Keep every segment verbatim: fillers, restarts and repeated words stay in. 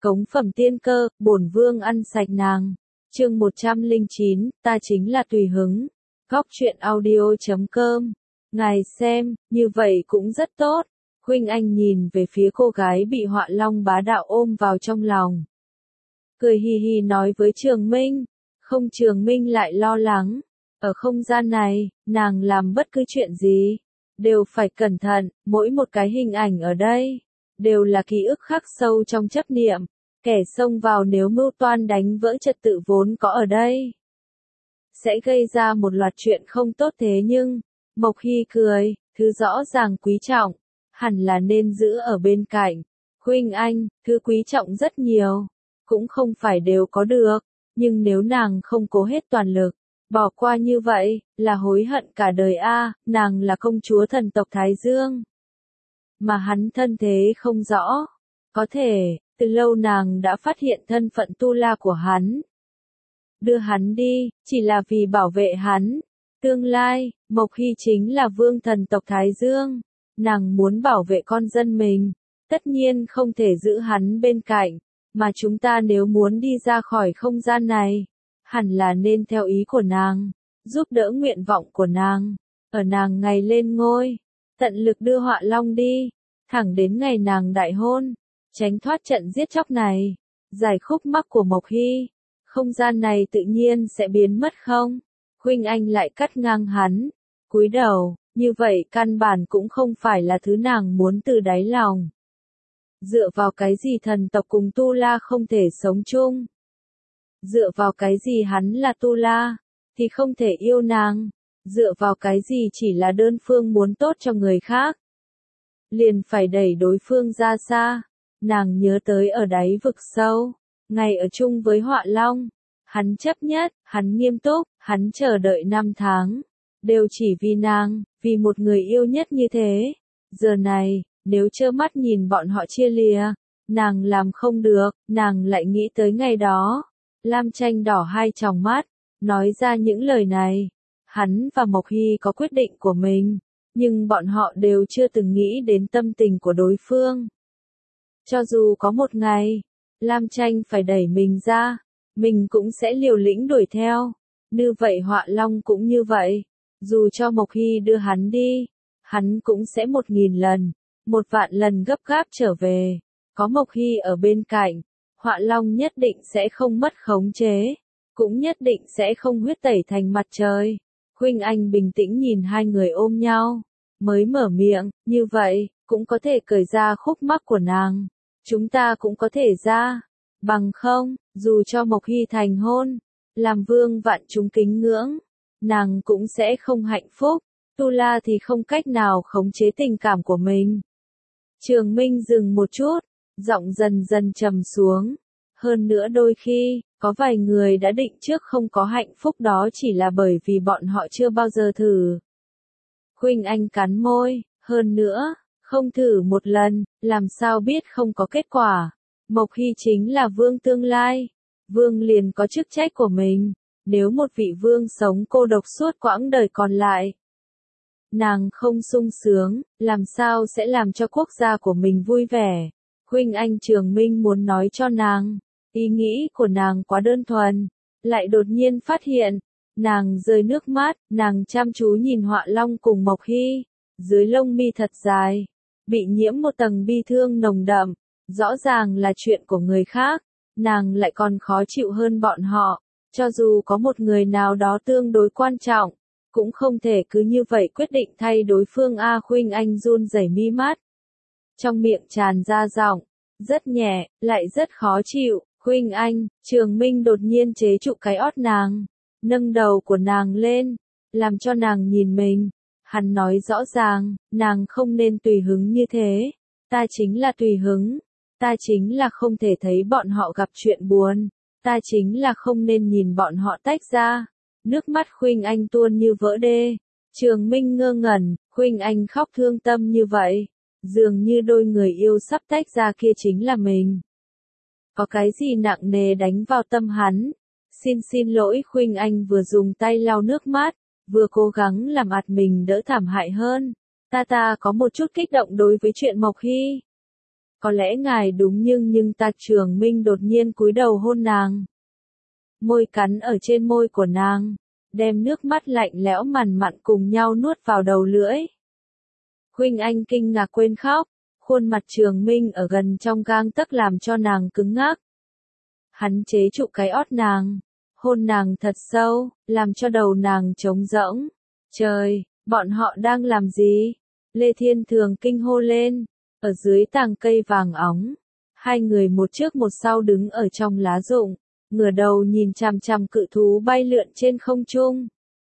Cống phẩm tiên cơ, bổn vương ăn sạch nàng. Chương một trăm lẻ chín, ta chính là tùy hứng. Góc truyện audio chấm com. Ngài xem, như vậy cũng rất tốt. Huynh Anh nhìn về phía cô gái bị Họa Long bá đạo ôm vào trong lòng. Cười hì hì nói với Trường Minh. Không, Trường Minh lại lo lắng. Ở không gian này, nàng làm bất cứ chuyện gì, đều phải cẩn thận, mỗi một cái hình ảnh ở đây, đều là ký ức khắc sâu trong chấp niệm. Kẻ xông vào nếu mưu toan đánh vỡ trật tự vốn có ở đây, sẽ gây ra một loạt chuyện không tốt. Thế nhưng, Mộc Hy cười, thứ rõ ràng quý trọng, hẳn là nên giữ ở bên cạnh. Huynh Anh, thứ quý trọng rất nhiều, cũng không phải đều có được, nhưng nếu nàng không cố hết toàn lực, bỏ qua như vậy, là hối hận cả đời a. Nàng là công chúa thần tộc Thái Dương, mà hắn thân thế không rõ. Có thể, từ lâu nàng đã phát hiện thân phận tu la của hắn. Đưa hắn đi, chỉ là vì bảo vệ hắn. Tương lai, Mộc Hy chính là vương thần tộc Thái Dương. Nàng muốn bảo vệ con dân mình, tất nhiên không thể giữ hắn bên cạnh. Mà chúng ta nếu muốn đi ra khỏi không gian này, hẳn là nên theo ý của nàng, giúp đỡ nguyện vọng của nàng, ở nàng ngày lên ngôi, tận lực đưa Họa Long đi, thẳng đến ngày nàng đại hôn, tránh thoát trận giết chóc này, giải khúc mắc của Mộc Hy. Không gian này tự nhiên sẽ biến mất không? Huynh Anh lại cắt ngang hắn, cúi đầu, như vậy căn bản cũng không phải là thứ nàng muốn từ đáy lòng. Dựa vào cái gì thần tộc cùng Tu La không thể sống chung? Dựa vào cái gì hắn là Tu La, thì không thể yêu nàng? Dựa vào cái gì chỉ là đơn phương muốn tốt cho người khác, liền phải đẩy đối phương ra xa? Nàng nhớ tới ở đáy vực sâu, ngày ở chung với Họa Long, hắn chấp nhất, hắn nghiêm túc, hắn chờ đợi năm tháng, đều chỉ vì nàng, vì một người yêu nhất như thế. Giờ này, nếu trơ mắt nhìn bọn họ chia lìa, nàng làm không được, nàng lại nghĩ tới ngày đó. Lam Tranh đỏ hai tròng mắt, nói ra những lời này. Hắn và Mộc Hy có quyết định của mình, nhưng bọn họ đều chưa từng nghĩ đến tâm tình của đối phương. Cho dù có một ngày, Lam Tranh phải đẩy mình ra, mình cũng sẽ liều lĩnh đuổi theo. Như vậy Họa Long cũng như vậy, dù cho Mộc Hy đưa hắn đi, hắn cũng sẽ một nghìn lần, một vạn lần gấp gáp trở về. Có Mộc Hy ở bên cạnh, Họa Long nhất định sẽ không mất khống chế, cũng nhất định sẽ không huyết tẩy thành mặt trời. Huynh Anh bình tĩnh nhìn hai người ôm nhau, mới mở miệng, như vậy, cũng có thể cởi ra khúc mắc của nàng. Chúng ta cũng có thể ra, bằng không, dù cho Mộc Hy thành hôn, làm vương vạn chúng kính ngưỡng, nàng cũng sẽ không hạnh phúc. Tu La thì không cách nào khống chế tình cảm của mình. Trường Minh dừng một chút, giọng dần dần trầm xuống. Hơn nữa đôi khi, có vài người đã định trước không có hạnh phúc đó chỉ là bởi vì bọn họ chưa bao giờ thử. Huynh Anh cắn môi, hơn nữa, không thử một lần, làm sao biết không có kết quả. Mộc Hy chính là vương tương lai, vương liền có chức trách của mình. Nếu một vị vương sống cô độc suốt quãng đời còn lại, nàng không sung sướng, làm sao sẽ làm cho quốc gia của mình vui vẻ? Huynh Anh Trường Minh muốn nói cho nàng, ý nghĩ của nàng quá đơn thuần, lại đột nhiên phát hiện, nàng rơi nước mắt, nàng chăm chú nhìn Họa Long cùng Mộc Hy, dưới lông mi thật dài, bị nhiễm một tầng bi thương nồng đậm, rõ ràng là chuyện của người khác, nàng lại còn khó chịu hơn bọn họ. Cho dù có một người nào đó tương đối quan trọng, cũng không thể cứ như vậy quyết định thay đối phương a. Huynh Anh run rẩy mi mắt, trong miệng tràn ra giọng, rất nhẹ, lại rất khó chịu. Huynh Anh, Trường Minh đột nhiên chế trụ cái ót nàng, nâng đầu của nàng lên, làm cho nàng nhìn mình. Hắn nói rõ ràng, nàng không nên tùy hứng như thế. Ta chính là tùy hứng, ta chính là không thể thấy bọn họ gặp chuyện buồn. Ta chính là không nên nhìn bọn họ tách ra. Nước mắt Huynh Anh tuôn như vỡ đê. Trường Minh ngơ ngẩn, Huynh Anh khóc thương tâm như vậy. Dường như đôi người yêu sắp tách ra kia chính là mình. Có cái gì nặng nề đánh vào tâm hắn. Xin xin lỗi. Huynh Anh vừa dùng tay lau nước mắt, vừa cố gắng làm ạt mình đỡ thảm hại hơn. Ta ta có một chút kích động đối với chuyện Mộc Hy. Có lẽ ngài đúng nhưng nhưng Tạc Trường Minh đột nhiên cúi đầu hôn nàng. Môi cắn ở trên môi của nàng, đem nước mắt lạnh lẽo mằn mặn cùng nhau nuốt vào đầu lưỡi. Khuynh Anh kinh ngạc quên khóc, khuôn mặt Trường Minh ở gần trong gang tấc làm cho nàng cứng ngắc. Hắn chế trụ cái ót nàng, hôn nàng thật sâu, làm cho đầu nàng trống rỗng. Trời, bọn họ đang làm gì? Lê Thiên Thường kinh hô lên, ở dưới tàng cây vàng óng. Hai người một trước một sau đứng ở trong lá rụng, ngửa đầu nhìn chằm chằm cự thú bay lượn trên không trung.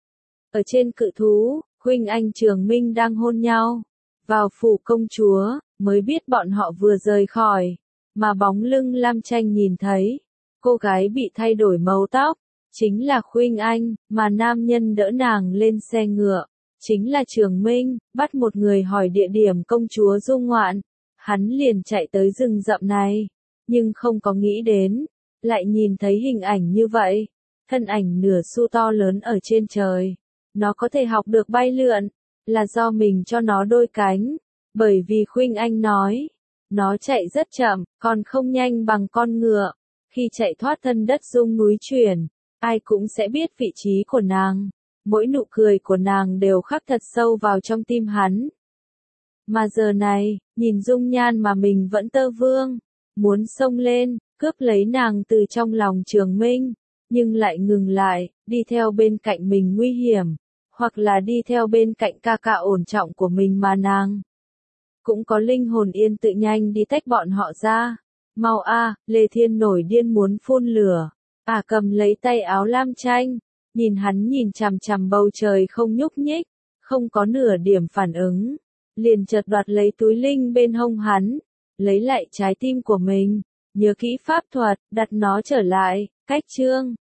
Ở trên cự thú, Khuynh Anh Trường Minh đang hôn nhau. Vào phủ công chúa, mới biết bọn họ vừa rời khỏi, mà bóng lưng Lam Tranh nhìn thấy. Cô gái bị thay đổi màu tóc, chính là Khuynh Anh, mà nam nhân đỡ nàng lên xe ngựa, chính là Trường Minh, bắt một người hỏi địa điểm công chúa du ngoạn. Hắn liền chạy tới rừng rậm này, nhưng không có nghĩ đến, lại nhìn thấy hình ảnh như vậy, thân ảnh nửa xu to lớn ở trên trời. Nó có thể học được bay lượn, là do mình cho nó đôi cánh, bởi vì Khuynh Anh nói, nó chạy rất chậm, còn không nhanh bằng con ngựa. Khi chạy thoát thân đất rung núi chuyển, ai cũng sẽ biết vị trí của nàng. Mỗi nụ cười của nàng đều khắc thật sâu vào trong tim hắn. Mà giờ này, nhìn dung nhan mà mình vẫn tơ vương, muốn xông lên, cướp lấy nàng từ trong lòng Trường Minh, nhưng lại ngừng lại, đi theo bên cạnh mình nguy hiểm, hoặc là đi theo bên cạnh ca ca ổn trọng của mình mà nàng. Cũng có linh hồn yên tự nhanh đi tách bọn họ ra. Mau a, Lê Thiên nổi điên muốn phun lửa. À cầm lấy tay áo Lam Tranh, nhìn hắn nhìn chằm chằm bầu trời không nhúc nhích, không có nửa điểm phản ứng, liền chợt đoạt lấy túi linh bên hông hắn, lấy lại trái tim của mình, nhớ kỹ pháp thuật, đặt nó trở lại, cách chương.